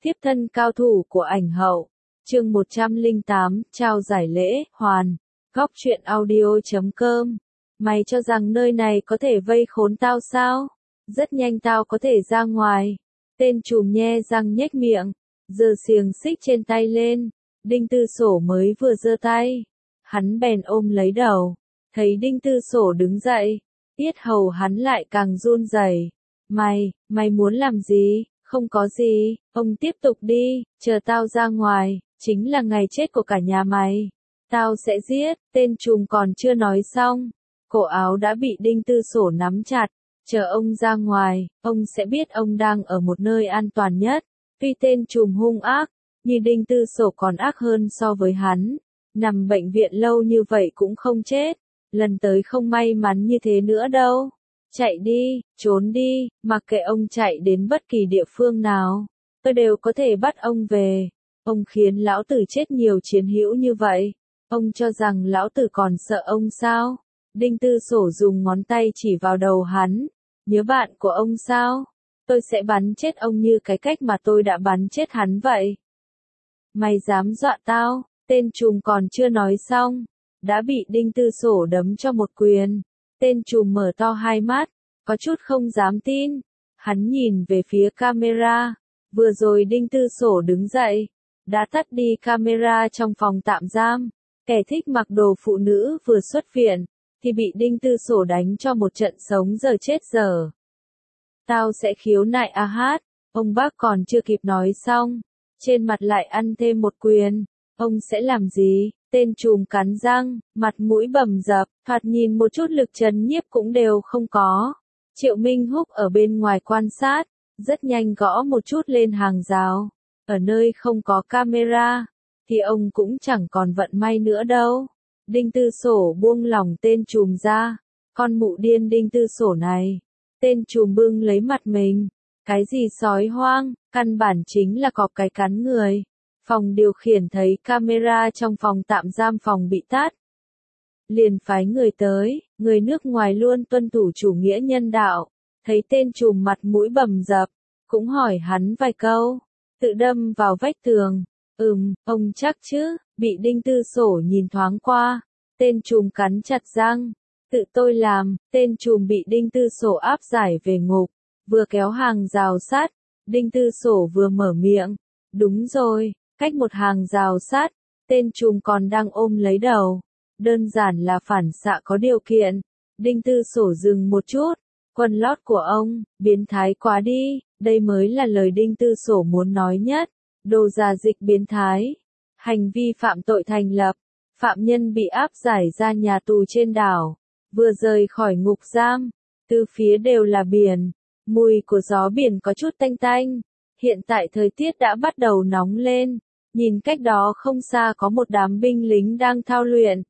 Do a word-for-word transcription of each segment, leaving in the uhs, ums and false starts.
Tiếp thân cao thủ của ảnh hậu. Chương một trăm lẻ tám, trao giải lễ, hoàn. Góc truyện audio chấm com. Mày cho rằng nơi này có thể vây khốn tao sao? Rất nhanh tao có thể ra ngoài. Tên trùm nhe răng nhếch miệng, giơ xiềng xích trên tay lên. Đinh Tư Sổ mới vừa giơ tay, hắn bèn ôm lấy đầu. Thấy Đinh Tư Sổ đứng dậy, yết hầu hắn lại càng run rẩy. Mày, mày muốn làm gì? Không có gì, ông tiếp tục đi, chờ tao ra ngoài, chính là ngày chết của cả nhà mày. Tao sẽ giết, tên trùm còn chưa nói xong. Cổ áo đã bị Đinh Tư Sổ nắm chặt, chờ ông ra ngoài, ông sẽ biết ông đang ở một nơi an toàn nhất. Tuy tên trùm hung ác, nhưng Đinh Tư Sổ còn ác hơn so với hắn. Nằm bệnh viện lâu như vậy cũng không chết, lần tới không may mắn như thế nữa đâu. Chạy đi, trốn đi, mặc kệ ông chạy đến bất kỳ địa phương nào, tôi đều có thể bắt ông về. Ông khiến lão tử chết nhiều chiến hữu như vậy, ông cho rằng lão tử còn sợ ông sao? Đinh Tư Sổ dùng ngón tay chỉ vào đầu hắn. Nhớ bạn của ông sao? Tôi sẽ bắn chết ông như cái cách mà tôi đã bắn chết hắn vậy. Mày dám dọa tao? Tên trùm còn chưa nói xong, đã bị Đinh Tư Sổ đấm cho một quyền. Tên trùm mở to hai mắt, có chút không dám tin. Hắn nhìn về phía camera. Vừa rồi Đinh Tư Sổ đứng dậy, đã tắt đi camera trong phòng tạm giam. Kẻ thích mặc đồ phụ nữ vừa xuất viện, thì bị Đinh Tư Sổ đánh cho một trận sống giờ chết giờ. Tao sẽ khiếu nại a hát. Ông bác còn chưa kịp nói xong, trên mặt lại ăn thêm một quyền. Ông sẽ làm gì? Tên trùm cắn răng, mặt mũi bầm dập, thoạt nhìn một chút lực trấn nhiếp cũng đều không có. Triệu Minh Húc ở bên ngoài quan sát, rất nhanh gõ một chút lên hàng rào. Ở nơi không có camera, thì ông cũng chẳng còn vận may nữa đâu. Đinh Tư Sổ buông lỏng tên trùm ra. Con mụ điên Đinh Tư Sổ này. Tên trùm bưng lấy mặt mình. Cái gì sói hoang, căn bản chính là cọp cái cắn người. Phòng điều khiển thấy camera trong phòng tạm giam phòng bị tắt, liền phái người tới. Người nước ngoài luôn tuân thủ chủ nghĩa nhân đạo, thấy tên trùm mặt mũi bầm dập, cũng hỏi hắn vài câu, tự đâm vào vách tường. Ừm, ông chắc chứ? Bị Đinh Tư Sổ nhìn thoáng qua, tên trùm cắn chặt răng. Tự tôi làm. Tên trùm bị Đinh Tư Sổ áp giải về ngục, vừa kéo hàng rào sắt. Đinh Tư Sổ vừa mở miệng. Đúng rồi, cách một hàng rào sắt, tên trùm còn đang ôm lấy đầu. Đơn giản là phản xạ có điều kiện. Đinh Tư Sổ dừng một chút. Quần lót của ông, biến thái quá đi. Đây mới là lời Đinh Tư Sổ muốn nói nhất. Đồ già dịch biến thái. Hành vi phạm tội thành lập. Phạm nhân bị áp giải ra nhà tù trên đảo. Vừa rời khỏi ngục giam, từ phía đều là biển. Mùi của gió biển có chút tanh tanh. Hiện tại thời tiết đã bắt đầu nóng lên. Nhìn cách đó không xa có một đám binh lính đang thao luyện.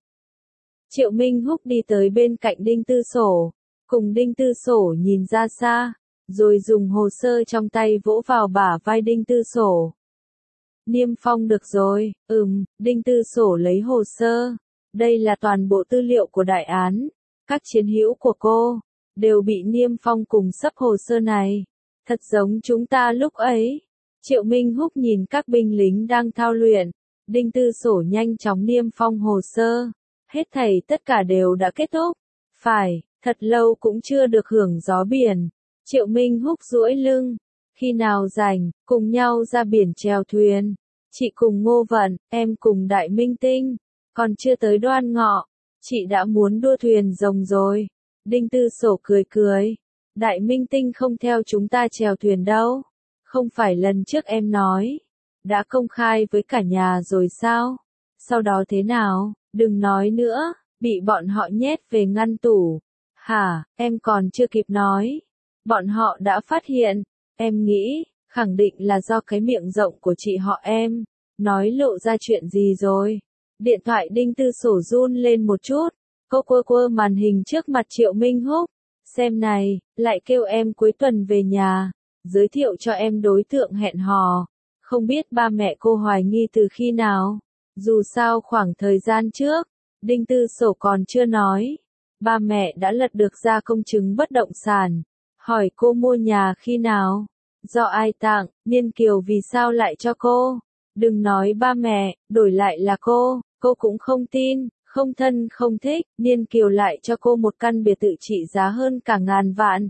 Triệu Minh Húc đi tới bên cạnh Đinh Tư Sổ, cùng Đinh Tư Sổ nhìn ra xa, rồi dùng hồ sơ trong tay vỗ vào bả vai Đinh Tư Sổ. Niêm phong được rồi. Ừm, Đinh Tư Sổ lấy hồ sơ. Đây là toàn bộ tư liệu của đại án. Các chiến hữu của cô đều bị niêm phong cùng sấp hồ sơ này. Thật giống chúng ta lúc ấy. Triệu Minh Húc nhìn các binh lính đang thao luyện. Đinh Tư Sổ nhanh chóng niêm phong hồ sơ. Hết thảy tất cả đều đã kết thúc. Phải, thật lâu cũng chưa được hưởng gió biển. Triệu Minh Húc duỗi lưng. Khi nào rảnh, cùng nhau ra biển chèo thuyền. Chị cùng Ngô Vận, em cùng Đại Minh Tinh. Còn chưa tới Đoan Ngọ, chị đã muốn đua thuyền rồng rồi. Đinh Tư Sổ cười cười. Đại Minh Tinh không theo chúng ta chèo thuyền đâu. Không phải lần trước em nói, đã công khai với cả nhà rồi sao? Sau đó thế nào? Đừng nói nữa, bị bọn họ nhét về ngăn tủ. Hả, em còn chưa kịp nói. Bọn họ đã phát hiện, em nghĩ, khẳng định là do cái miệng rộng của chị họ em, nói lộ ra chuyện gì rồi. Điện thoại Đinh Tư Sổ run lên một chút, cô quơ quơ màn hình trước mặt Triệu Minh Húc. Xem này, lại kêu em cuối tuần về nhà, giới thiệu cho em đối tượng hẹn hò. Không biết ba mẹ cô hoài nghi từ khi nào. Dù sao khoảng thời gian trước, Đinh Tư Sổ còn chưa nói. Ba mẹ đã lật được ra công chứng bất động sản. Hỏi cô mua nhà khi nào? Do ai tặng, Niên Kiều vì sao lại cho cô? Đừng nói ba mẹ, đổi lại là cô, cô cũng không tin, không thân không thích, Niên Kiều lại cho cô một căn biệt thự trị giá hơn cả ngàn vạn.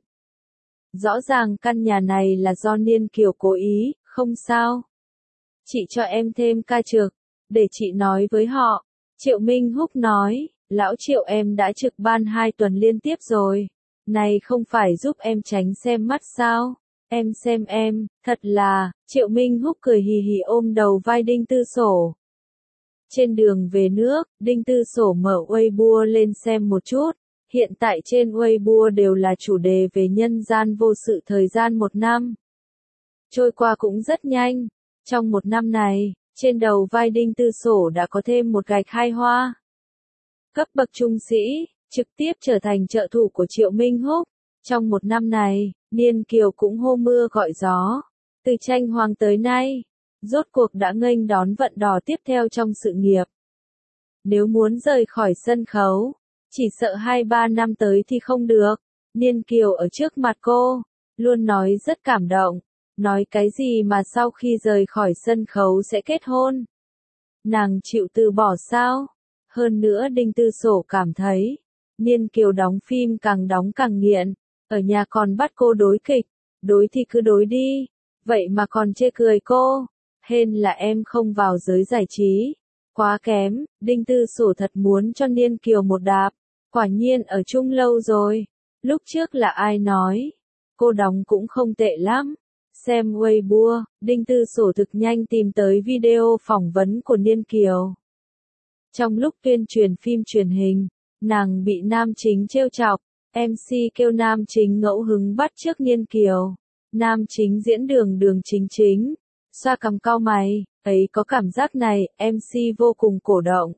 Rõ ràng căn nhà này là do Niên Kiều cố ý, không sao. Chị cho em thêm ca trực, để chị nói với họ. Triệu Minh Húc nói, lão Triệu em đã trực ban hai tuần liên tiếp rồi. Này không phải giúp em tránh xem mắt sao? Em xem em, thật là, Triệu Minh Húc cười hì hì ôm đầu vai Đinh Tư Sổ. Trên đường về nước, Đinh Tư Sổ mở Weibo lên xem một chút. Hiện tại trên Weibo đều là chủ đề về nhân gian vô sự thời gian một năm. Trôi qua cũng rất nhanh. Trong một năm này, trên đầu vai Đinh Tư Sổ đã có thêm một gạch hai hoa. Cấp bậc trung sĩ, trực tiếp trở thành trợ thủ của Triệu Minh Húc. Trong một năm này, Niên Kiều cũng hô mưa gọi gió. Từ tranh hoàng tới nay, rốt cuộc đã nghênh đón vận đỏ tiếp theo trong sự nghiệp. Nếu muốn rời khỏi sân khấu, chỉ sợ hai ba năm tới thì không được. Niên Kiều ở trước mặt cô, luôn nói rất cảm động. Nói cái gì mà sau khi rời khỏi sân khấu sẽ kết hôn. Nàng chịu từ bỏ sao? Hơn nữa Đinh Tư Sổ cảm thấy, Niên Kiều đóng phim càng đóng càng nghiện. Ở nhà còn bắt cô đối kịch, đối thì cứ đối đi. Vậy mà còn chê cười cô. Hên là em không vào giới giải trí. Quá kém, Đinh Tư Sổ thật muốn cho Niên Kiều một đạp. Quả nhiên ở chung lâu rồi. Lúc trước là ai nói? Cô đóng cũng không tệ lắm. Xem Weibo, Đinh Tư Sổ thực nhanh tìm tới video phỏng vấn của Niên Kiều. Trong lúc tuyên truyền phim truyền hình, nàng bị nam chính trêu chọc. em xê kêu nam chính ngẫu hứng bắt chước Niên Kiều. Nam chính diễn đường đường chính chính. Xoa cằm cau mày, ấy có cảm giác này, em xê vô cùng cổ động.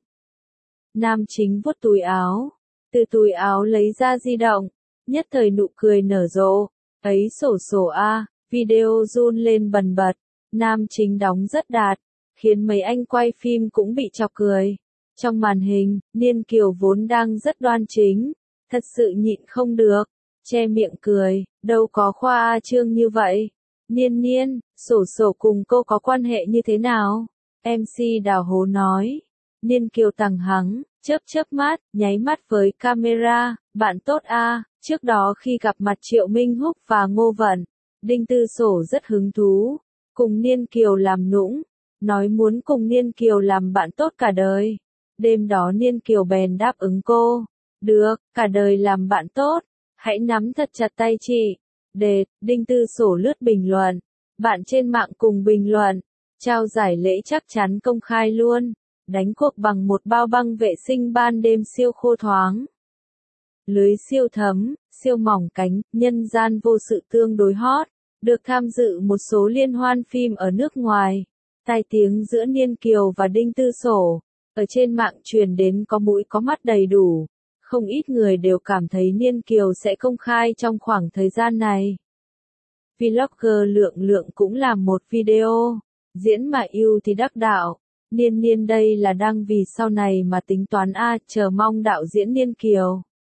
Nam chính vuốt túi áo. Từ túi áo lấy ra di động. Nhất thời nụ cười nở rộ. Ấy sổ sổ a, video run lên bần bật. Nam chính đóng rất đạt. Khiến mấy anh quay phim cũng bị chọc cười. Trong màn hình, Niên Kiều vốn đang rất đoan chính. Thật sự nhịn không được. Che miệng cười, đâu có khoa trương như vậy. Niên Niên, sổ sổ cùng cô có quan hệ như thế nào? em xê Đào Hố nói. Niên Kiều tằng hắng, chớp chớp mắt, nháy mắt với camera, bạn tốt a. Trước đó khi gặp mặt Triệu Minh Húc và Ngô Vận, Đinh Tư Sổ rất hứng thú, cùng Niên Kiều làm nũng, nói muốn cùng Niên Kiều làm bạn tốt cả đời. Đêm đó Niên Kiều bèn đáp ứng cô, được, cả đời làm bạn tốt, hãy nắm thật chặt tay chị. Đệt, Đinh Tư Sổ lướt bình luận, bạn trên mạng cùng bình luận, trao giải lễ chắc chắn công khai luôn, đánh cuộc bằng một bao băng vệ sinh ban đêm siêu khô thoáng. Lưới siêu thấm, siêu mỏng cánh, nhân gian vô sự tương đối hot, được tham dự một số liên hoan phim ở nước ngoài. Tai tiếng giữa Niên Kiều và Đinh Tư Sổ, ở trên mạng truyền đến có mũi có mắt đầy đủ. Không ít người đều cảm thấy Niên Kiều sẽ công khai trong khoảng thời gian này. Vlogger Lượng Lượng cũng làm một video, diễn mà yêu thì đắc đạo. Niên Niên đây là đang vì sau này mà tính toán a, chờ mong đạo diễn Niên Kiều.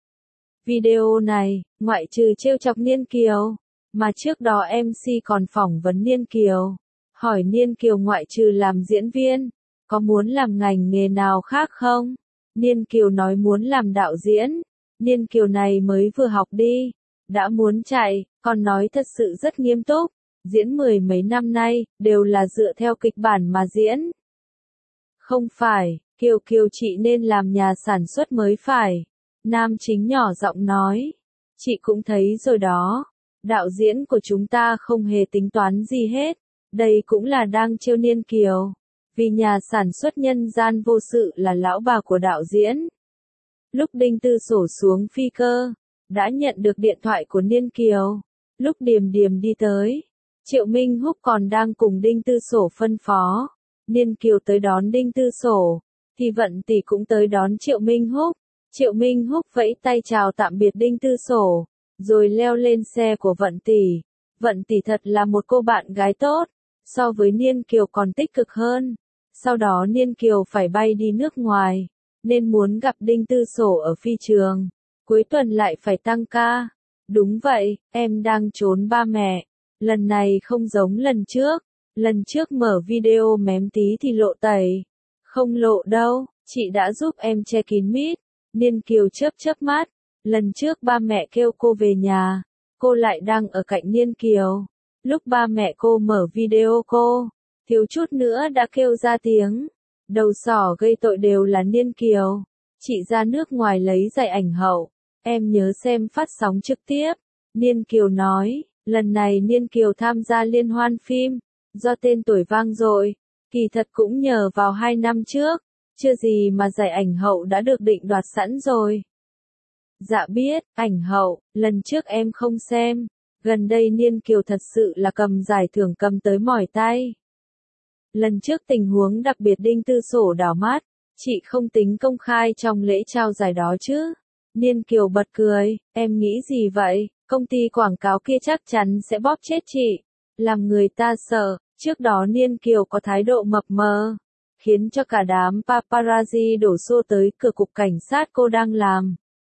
Video này, ngoại trừ trêu chọc Niên Kiều, mà trước đó em xê còn phỏng vấn Niên Kiều. Hỏi Niên Kiều ngoại trừ làm diễn viên, có muốn làm ngành nghề nào khác không? Niên Kiều nói muốn làm đạo diễn. Niên Kiều này mới vừa học đi, đã muốn chạy, còn nói thật sự rất nghiêm túc. Diễn mười mấy năm nay, đều là dựa theo kịch bản mà diễn. Không phải, Kiều Kiều chị nên làm nhà sản xuất mới phải. Nam chính nhỏ giọng nói. Chị cũng thấy rồi đó. Đạo diễn của chúng ta không hề tính toán gì hết. Đây cũng là đang trêu Niên Kiều. Vì nhà sản xuất nhân gian vô sự là lão bà của đạo diễn. Lúc Đinh Tư Sổ xuống phi cơ, đã nhận được điện thoại của Niên Kiều. Lúc Điềm Điềm đi tới, Triệu Minh Húc còn đang cùng Đinh Tư Sổ phân phó. Niên Kiều tới đón Đinh Tư Sổ, thì Vận Tỷ cũng tới đón Triệu Minh Húc. Triệu Minh Húc vẫy tay chào tạm biệt Đinh Tư Sổ, rồi leo lên xe của Vận Tỷ. Vận Tỷ thật là một cô bạn gái tốt, so với Niên Kiều còn tích cực hơn. Sau đó Niên Kiều phải bay đi nước ngoài, nên muốn gặp Đinh Tư Sổ ở phi trường. Cuối tuần lại phải tăng ca. Đúng vậy, em đang trốn ba mẹ. Lần này không giống lần trước. Lần trước mở video mém tí thì lộ tẩy. Không lộ đâu, chị đã giúp em che kín mít. Niên Kiều chớp chớp mắt. Lần trước ba mẹ kêu cô về nhà. Cô lại đang ở cạnh Niên Kiều. Lúc ba mẹ cô mở video cô, thiếu chút nữa đã kêu ra tiếng. Đầu sỏ gây tội đều là Niên Kiều. Chị ra nước ngoài lấy giải ảnh hậu. Em nhớ xem phát sóng trực tiếp. Niên Kiều nói, lần này Niên Kiều tham gia liên hoan phim. Do tên tuổi vang dội, kỳ thật cũng nhờ vào hai năm trước. Chưa gì mà giải ảnh hậu đã được định đoạt sẵn rồi. Dạ biết, ảnh hậu, lần trước em không xem. Gần đây Niên Kiều thật sự là cầm giải thưởng cầm tới mỏi tay. Lần trước tình huống đặc biệt Đinh Tư Sổ đảo mắt, chị không tính công khai trong lễ trao giải đó chứ. Niên Kiều bật cười, em nghĩ gì vậy, công ty quảng cáo kia chắc chắn sẽ bóp chết chị. Làm người ta sợ, trước đó Niên Kiều có thái độ mập mờ, khiến cho cả đám paparazzi đổ xô tới cửa cục cảnh sát cô đang làm.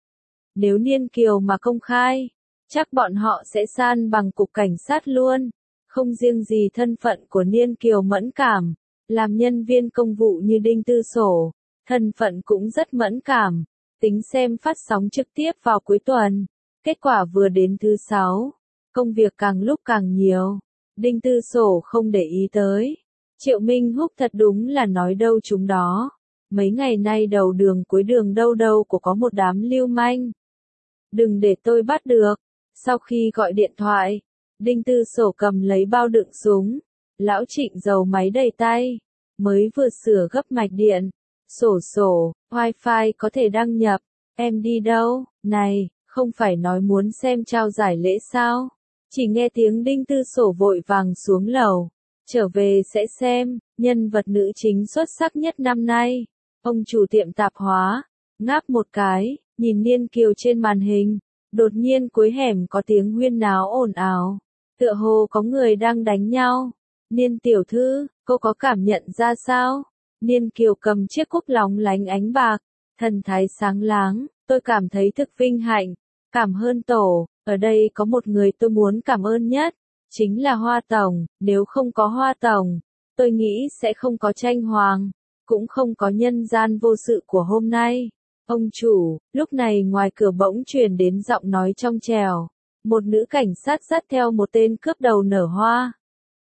Nếu Niên Kiều mà công khai, chắc bọn họ sẽ san bằng cục cảnh sát luôn. Không riêng gì thân phận của Niên Kiều mẫn cảm, làm nhân viên công vụ như Đinh Tư Sổ, thân phận cũng rất mẫn cảm. Tính xem phát sóng trực tiếp vào cuối tuần, kết quả vừa đến thứ sáu, công việc càng lúc càng nhiều. Đinh Tư Sổ không để ý tới. Triệu Minh Húc thật đúng là nói đâu chúng đó. Mấy ngày nay đầu đường cuối đường đâu đâu cũng có một đám lưu manh. Đừng để tôi bắt được. Sau khi gọi điện thoại, Đinh Tư Sổ cầm lấy bao đựng súng. Lão Trịnh giầu máy đầy tay. Mới vừa sửa gấp mạch điện. Sổ sổ, wifi có thể đăng nhập. Em đi đâu? Này, không phải nói muốn xem trao giải lễ sao? Chỉ nghe tiếng Đinh Tư Sổ vội vàng xuống lầu. Trở về sẽ xem, nhân vật nữ chính xuất sắc nhất năm nay. Ông chủ tiệm tạp hóa, ngáp một cái, nhìn Niên Kiều trên màn hình. Đột nhiên cuối hẻm có tiếng huyên náo ồn ào. Tựa hồ có người đang đánh nhau. Niên tiểu thư, cô có cảm nhận ra sao? Niên Kiều cầm chiếc cúp lóng lánh ánh bạc. Thần thái sáng láng, tôi cảm thấy thực vinh hạnh. Cảm ơn tổ, ở đây có một người tôi muốn cảm ơn nhất. Chính là Hoa Tổng, nếu không có Hoa Tổng, tôi nghĩ sẽ không có tranh hoàng, cũng không có nhân gian vô sự của hôm nay. Ông chủ, lúc này ngoài cửa bỗng truyền đến giọng nói trong trẻo. Một nữ cảnh sát dắt theo một tên cướp đầu nở hoa.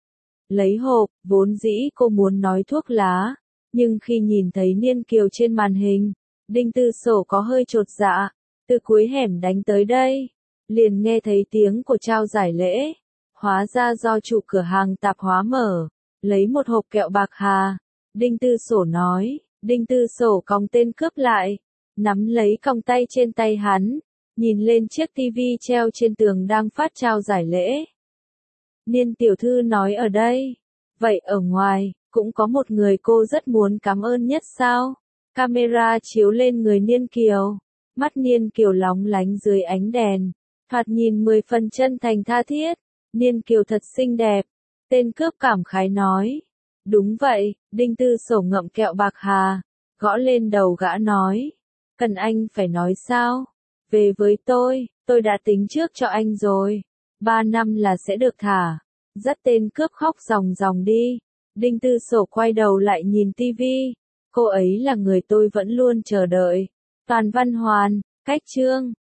Lấy hộp, vốn dĩ cô muốn nói thuốc lá, nhưng khi nhìn thấy Niên Kiều trên màn hình, Đinh Tư Sổ có hơi chột dạ, từ cuối hẻm đánh tới đây, liền nghe thấy tiếng của trao giải lễ. Hóa ra do chủ cửa hàng tạp hóa mở, lấy một hộp kẹo bạc hà. Đinh Tư Sổ nói, Đinh Tư Sổ còng tên cướp lại, nắm lấy còng tay trên tay hắn, nhìn lên chiếc tivi treo trên tường đang phát trao giải lễ. Niên tiểu thư nói ở đây, vậy ở ngoài, cũng có một người cô rất muốn cảm ơn nhất sao? Camera chiếu lên người Niên Kiều, mắt Niên Kiều lóng lánh dưới ánh đèn, thoạt nhìn mười phần chân thành tha thiết. Niên Kiều thật xinh đẹp. Tên cướp cảm khái nói. Đúng vậy, Đinh Tư Sổ ngậm kẹo bạc hà, gõ lên đầu gã nói. Cần anh phải nói sao? Về với tôi, tôi đã tính trước cho anh rồi. Ba năm là sẽ được thả. Dắt tên cướp khóc ròng ròng đi. Đinh Tư Sổ quay đầu lại nhìn tivi. Cô ấy là người tôi vẫn luôn chờ đợi. Toàn Văn Hoàn, Cách Chương.